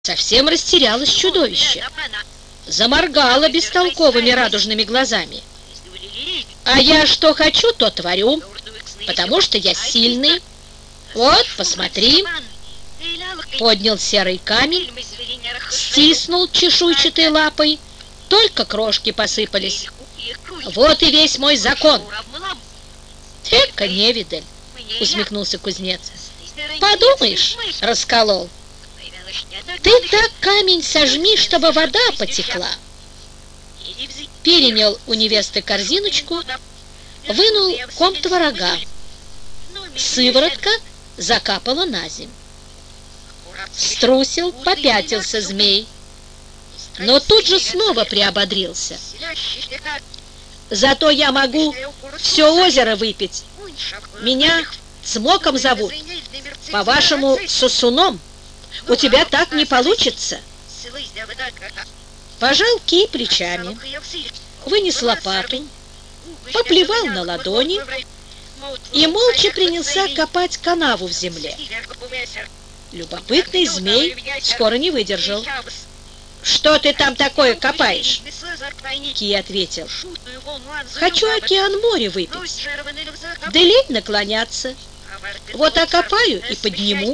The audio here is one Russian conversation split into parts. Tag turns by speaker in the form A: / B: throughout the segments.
A: Совсем растерялось чудовище, заморгало бестолковыми радужными глазами. А я что хочу, то творю, потому что я сильный. Вот, посмотри. Поднял серый камень, стиснул чешуйчатой лапой, только крошки посыпались. Вот и весь мой закон. Эка невидаль, усмехнулся кузнец. Подумаешь, расколол. Ты так камень сожми, чтобы вода потекла. Перенял у невесты корзиночку, вынул ком творога. Сыворотка закапала на земь. Струсил, попятился змей, но тут же снова приободрился. Зато я могу все озеро выпить. Меня Цмоком зовут, по-вашему, Сосуном. У тебя так не получится. Пожал Кий плечами, вынес лопату, поплевал на ладони и молча принялся копать канаву в земле. Любопытный змей скоро не выдержал. «Что ты там такое копаешь?» Кий ответил: «Хочу океан-море выпить, да лень наклоняться. Вот окопаю и подниму».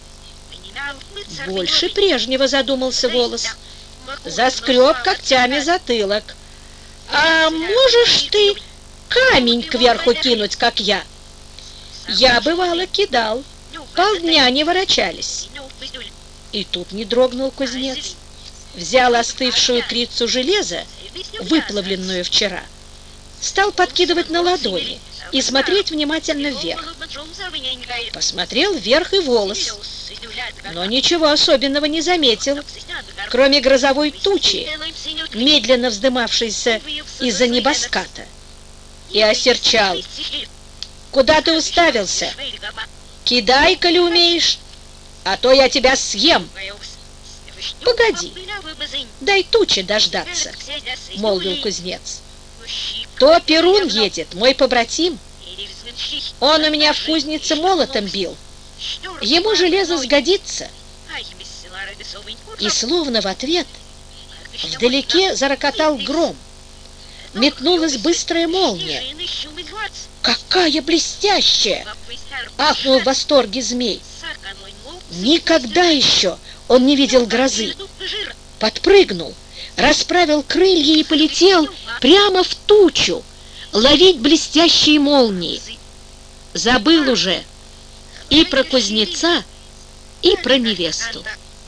A: Больше прежнего задумался волос, заскреб когтями затылок. «А можешь ты камень кверху кинуть, как я?» «Я, бывало, кидал, полдня не ворочались». И тут не дрогнул кузнец. Взял остывшую крицу железа, выплавленную вчера, стал подкидывать на ладони и смотреть внимательно вверх. Посмотрел вверх и волос, но ничего особенного не заметил, кроме грозовой тучи, медленно вздымавшейся из-за небоската, и осерчал: «Куда ты уставился? Кидай, коли умеешь, а то я тебя съем». «Погоди, дай тучи дождаться», — молвил кузнец. «То Перун едет, мой побратим. Он у меня в кузнице молотом бил. Ему железо сгодится». И словно в ответ вдалеке зарокотал гром. Метнулась быстрая молния. «Какая блестящая!» — ахнул в восторге змей. Никогда еще он не видел грозы. Подпрыгнул, расправил крылья и полетел прямо в тучу ловить блестящие молнии. Забыл уже и про кузнеца, и про невесту.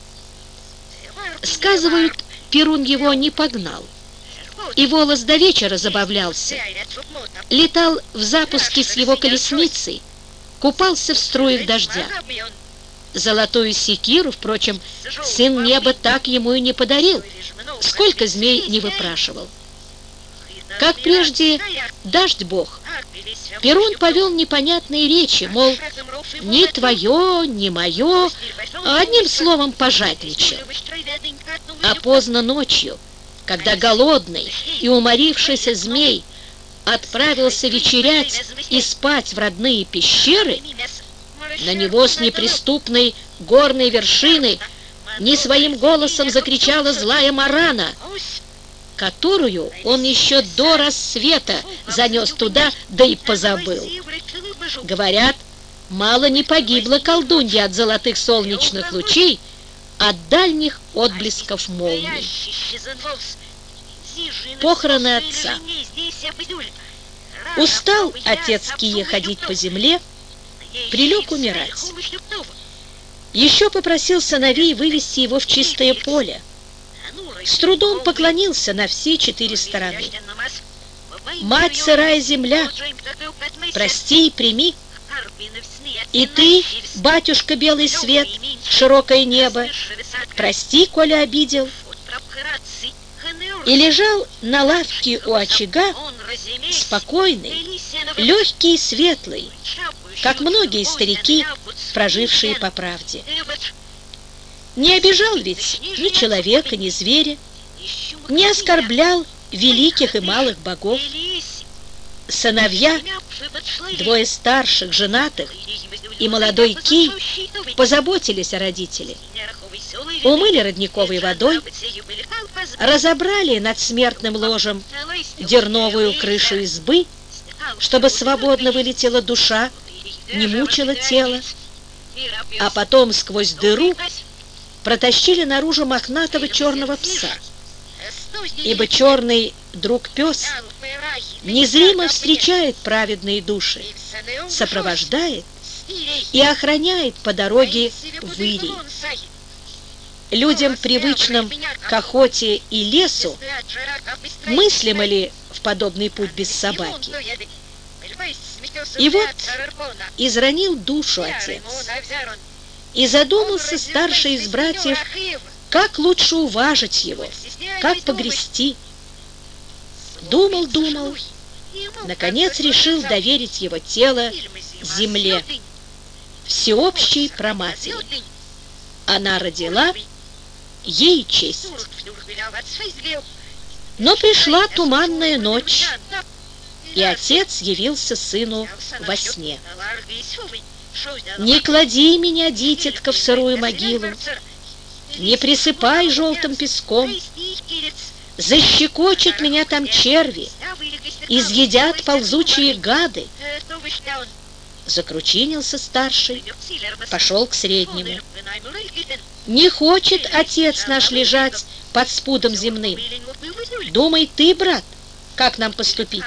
A: Сказывают, Перун его не погнал, и волос до вечера забавлялся. Летал в запуске с его колесницей, купался в струях дождя. Золотую секиру, впрочем, сын неба так ему и не подарил, сколько змей не выпрашивал. Как прежде дождь бог, Перун повел непонятные речи, мол, ни твое, ни мое, одним словом пожадничал. А поздно ночью, когда голодный и уморившийся змей отправился вечерять и спать в родные пещеры, на него с неприступной горной вершины не своим голосом закричала злая Марана, которую он еще до рассвета занес туда, да и позабыл. Говорят, мало не погибла колдунья от золотых солнечных лучей, от дальних отблесков молний. Похороны отца. Устал отец Кия ходить по земле, прилег умирать. Еще попросил сыновей вывести его в чистое поле. С трудом поклонился на все 4 стороны. «Мать, сырая земля, прости и прими. И ты, батюшка, белый свет, широкое небо, прости, коли обидел». И лежал на лавке у очага, спокойный, легкий и светлый, как многие старики, прожившие по правде. Не обижал ведь ни человека, ни зверя, не оскорблял великих и малых богов. Сыновья, 2 старших, женатых, и молодой Кий позаботились о родителе. умыли родниковой водой, разобрали над смертным ложем дерновую крышу избы, чтобы свободно вылетела душа, не мучила тело, а потом сквозь дыру протащили наружу мохнатого черного пса, ибо черный друг-пес незримо встречает праведные души, сопровождает и охраняет по дороге в Ирий. Людям, привычным к охоте и лесу, мыслимо ли в подобный путь без собаки? И вот изранил душу отец, и задумался старший из братьев, как лучше уважить его, как погрести. Думал, наконец решил доверить его тело земле, всеобщей праматери. Она родила, ей честь. Но пришла туманная ночь, и отец явился сыну во сне. «Не клади меня, дитятка, в сырую могилу, не присыпай желтым песком, защекочут меня там черви, изъедят ползучие гады». Закручинился старший, пошел к среднему. «Не хочет отец наш лежать под спудом земным. Думай ты, брат, как нам поступить?»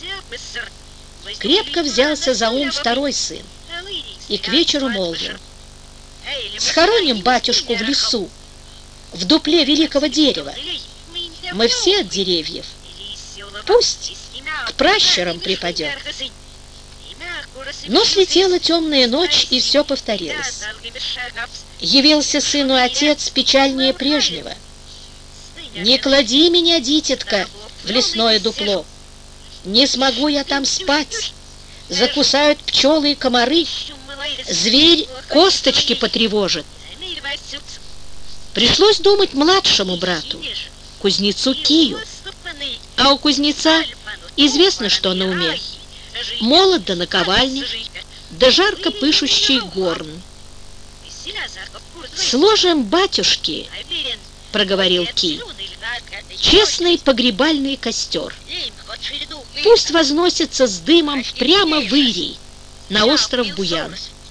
A: Крепко взялся за ум второй сын и к вечеру молвил: «Схороним батюшку в лесу, в дупле великого дерева. Мы все от деревьев. Пусть к пращурам припадет». Но слетела темная ночь, и все повторилось. Явился сыну отец печальнее прежнего. «Не клади меня, дитятка, в лесное дупло. Не смогу я там спать. Закусают пчелы и комары. Зверь косточки потревожит». Пришлось думать младшему брату, кузнецу Кию. А у кузнеца известно, что на уме: молот да наковальня, да жарко пышущий горн. «Сложим, батюшки, — проговорил Кий, — честный погребальный костер. Пусть возносится с дымом прямо в Ирий, на остров Буян.